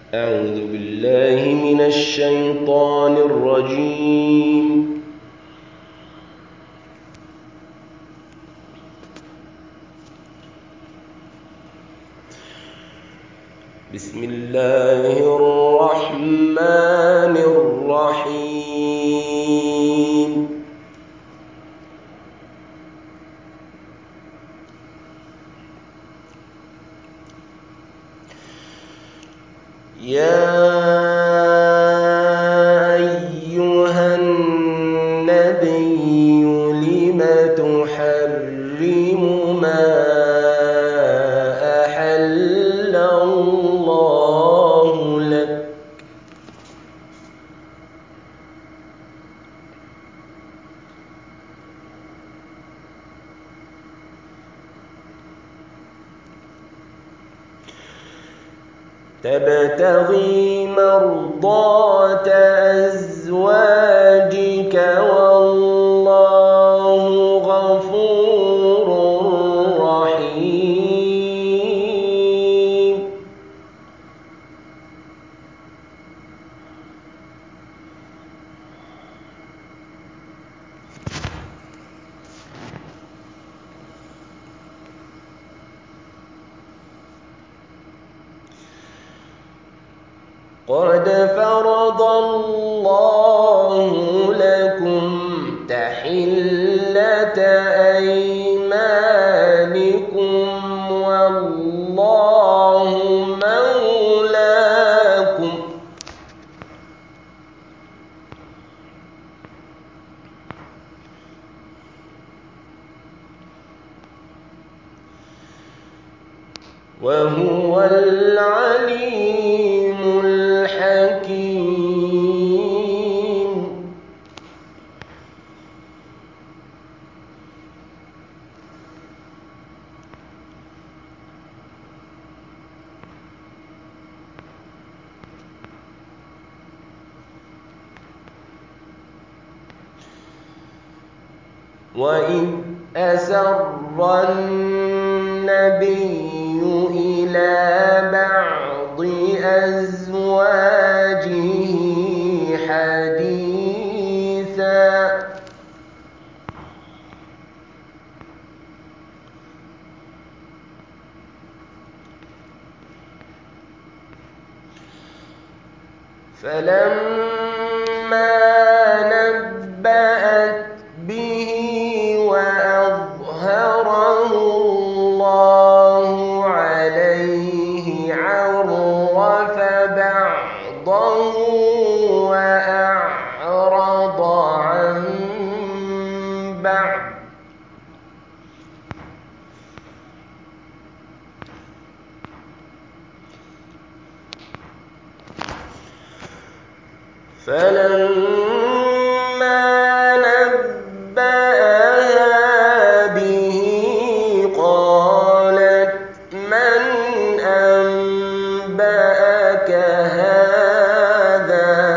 أعوذ بالله من الشيطان الرجيم. بسم الله الرحمن الرحيم. يا أيها النبي لم تحرم ما أحل الله لك تبتغي مرضات أزواجك والله غفور رحيم. قد فرض الله لكم تحلة أيمانكم والله مولاكم وهو العليم الحكيم. وإذ أسر النبي إلى بعض أزواجه حديثا فلما نبأت به وأظهره الله عليه عرف بعضه وأعرض عن بعض فلما نبأها به قالت من أنبأك هذا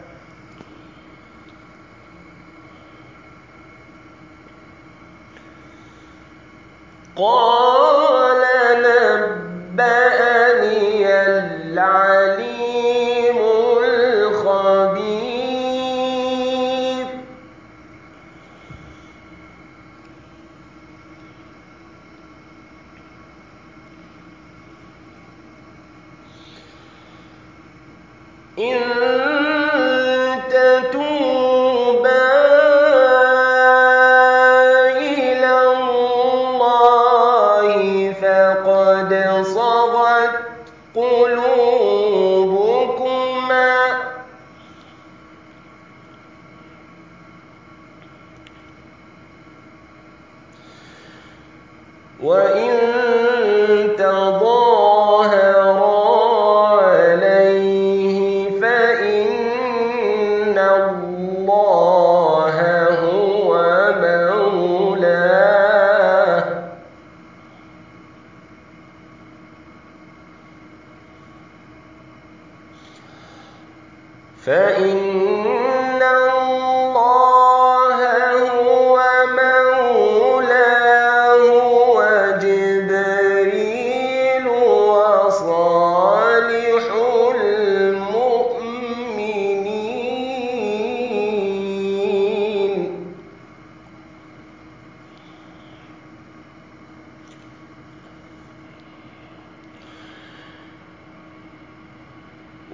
قال نبأني العليم الخبير. إن تتوبا إلى الله فقد صغت قلوبكما وإن تظاهرا عليه فإن الله هو مولاه فإن الله هو مولاه وجبريل وصالح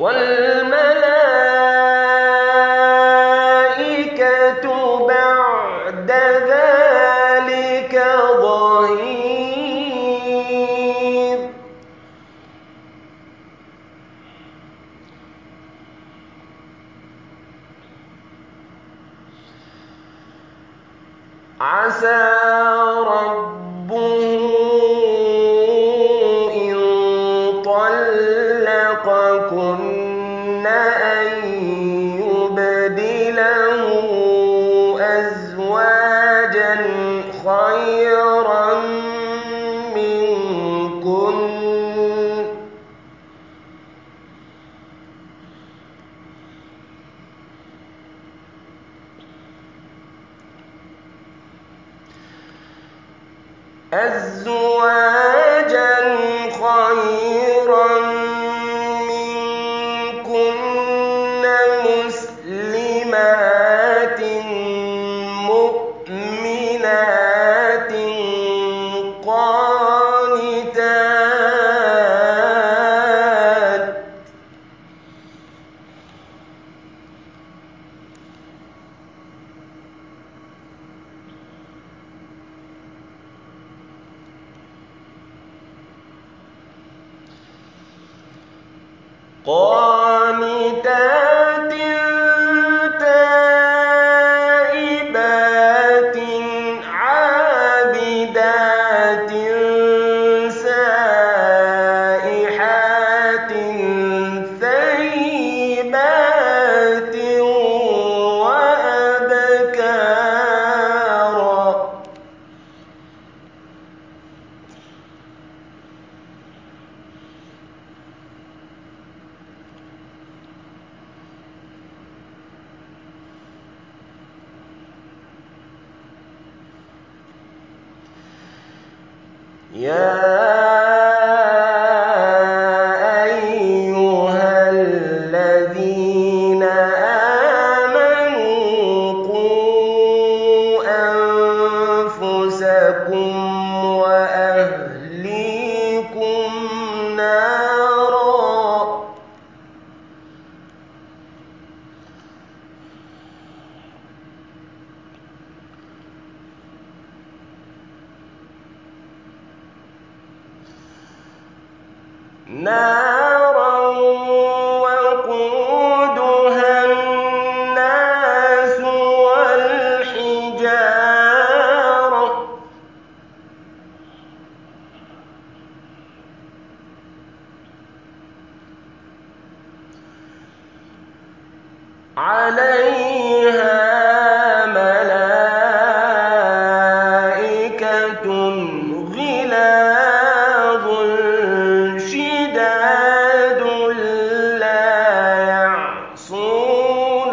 وَالْمَلَائِكَةُ بَعْدَ ذَلِكَ ظَهِيرٌ. عَسَىٰ رَبُّهُ إِن طَلَّقَكُنَّ أَن يُبْدِلَهُ أَزْوَاجًا خَيْرًا مِّنكُنَّ مُسْلِمَاتٍ مُّؤْمِنَاتٍ قَانِتَاتٍ تَائِبَاتٍ عَابِدَاتٍ سَائِحَاتٍ ثَيِّبَاتٍ وَأَبْكَارًا. يَا أَيُّهَا الَّذِينَ آمَنُوا قُوا أَنفُسَكُمْ وَأَهْلِيكُمْ نَارًا. وَقُودُهَا النَّاسُ وَالْحِجَارَةُ ۖ عَلَيْهَا مَلَائِكَةٌ غِلَاظٌ شِدَادٌ لَّا يَعْصُونَ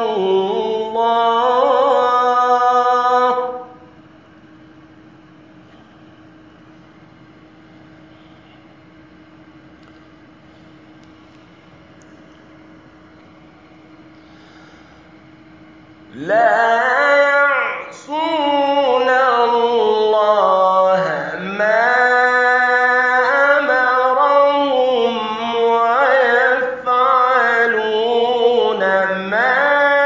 اللَّهَ مَا أَمَرَهُمْ وَيَفْعَلُونَ مَا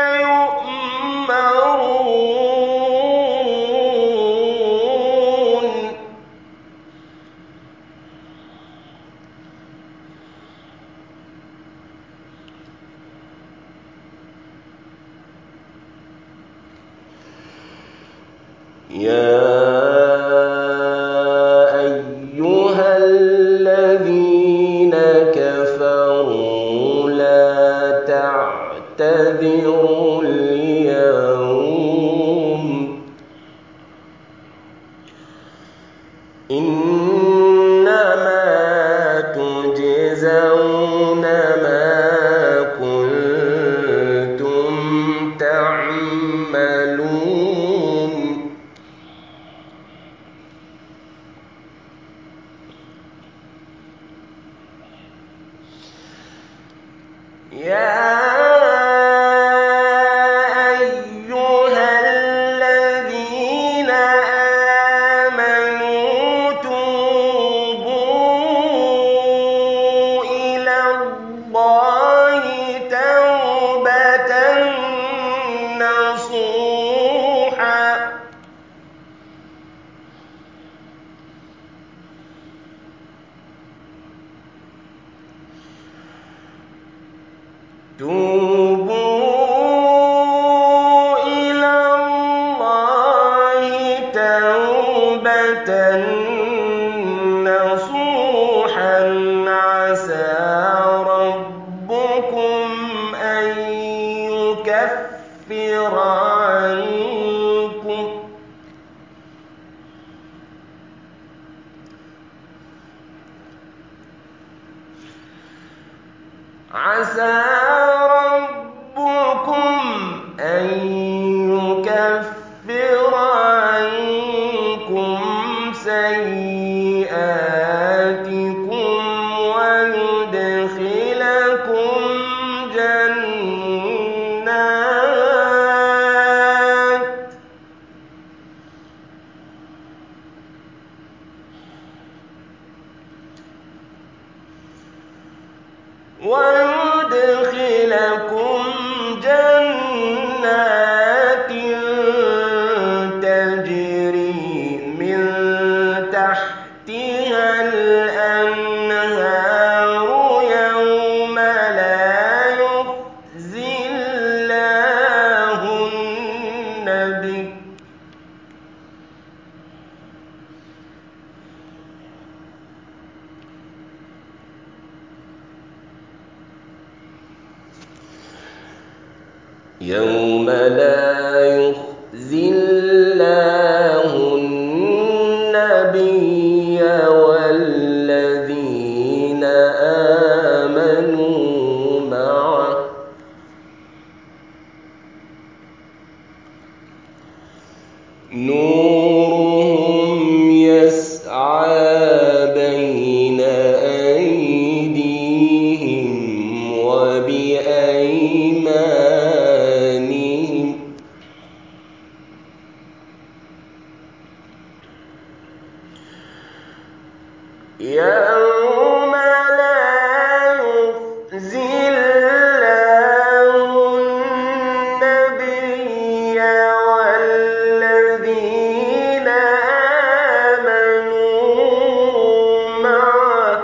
يُؤْمَرُونَ. يَا أَيُّهَا الَّذِينَ كَفَرُوا لَا تَعْتَذِرُوا الْيَوْمَ ۖ إِنَّمَا تُجْزَوْنَ مَا كُنتُمْ تَعْمَلُونَ. يَا أَيُّهَا الَّذِينَ آمَنُوا تُوبُوا إِلَى اللَّهِ توبوا إلى الله توبة نصوحا عسى ربكم أن يكفر عنكم سيئاتكم ويدخلكم جنات تجري من تحتها الأنهار يوم لا يخزي الله النبي يوم لا يخزي الله النبي والذين آمنوا معه نورهم يسعى بين أيديهم وبأيمانهم يوم لا يخزي الله النبي والذين آمنوا معه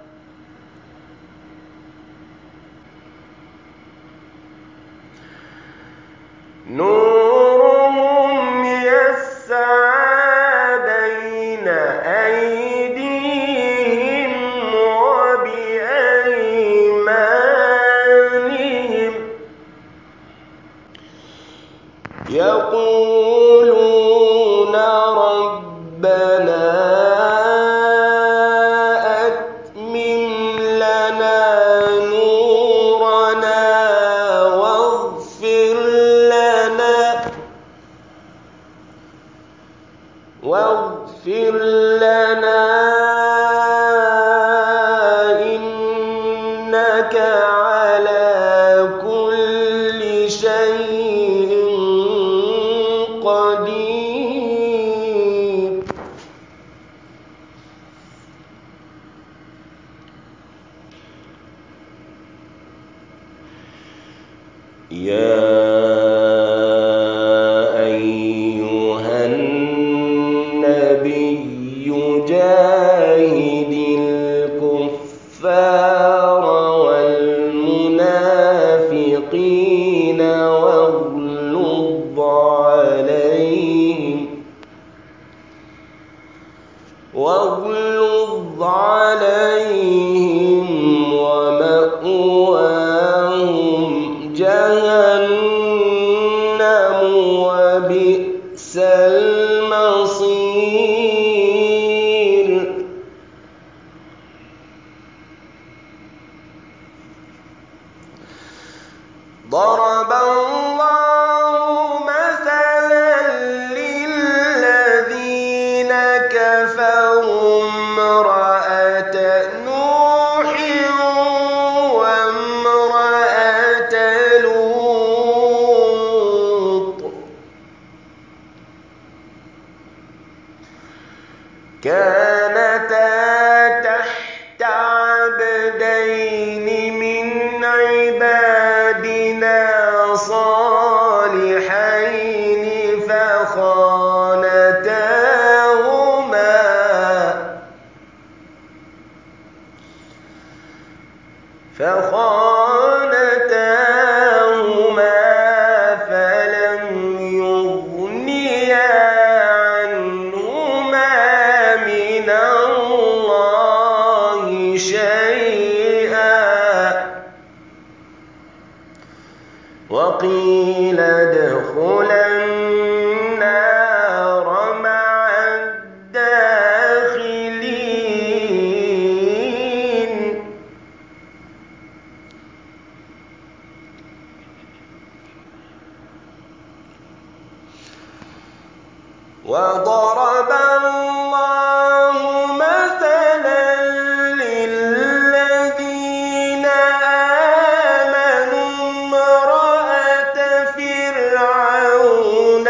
نورهم يسعى بين أيديهم وبأيمانهم يقولون ربنا أتمم لنا نورنا واغفر لنا إنك على كل شيء قدير يا أيها النبي جاهد الكفار والمنافقين واغلظ عليهم ومأواهم جهنم وبئس المصير ضرب الله مثلا للذين كفروا امرأة نوح وامرأة لوط كانتا تحت عبدين من عبادنا صالحين فخانتاهما وقيل ادخلا النار مع الداخلين. وضرب الله مثلا للذين آمنوا امرأة فرعون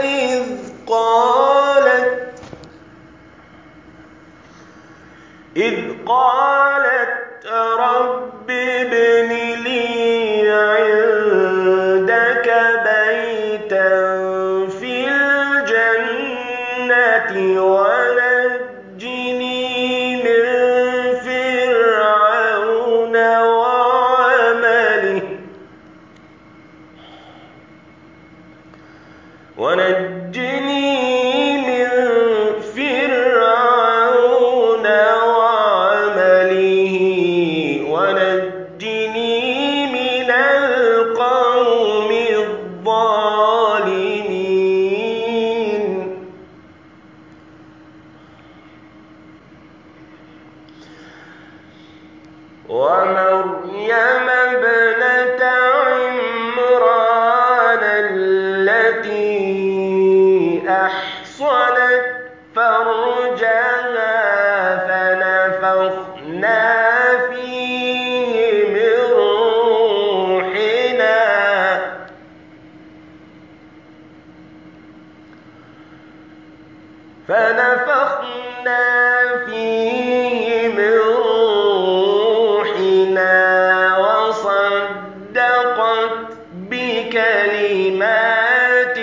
إذ قالت رب ابن لي عندك بيتا في الجنة ونجني من فرعون وعمله ونجني من القوم الظالمين. ومريم ابنة عمران التي أحصنت فرجها فنفخنا فيه من روحنا وصدقت بكلمات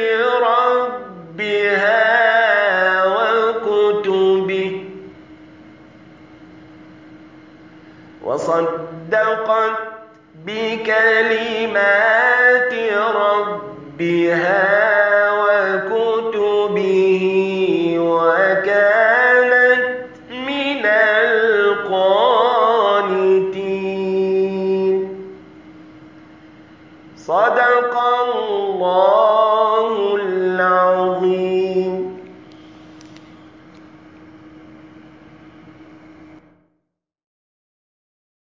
ربها وكتبه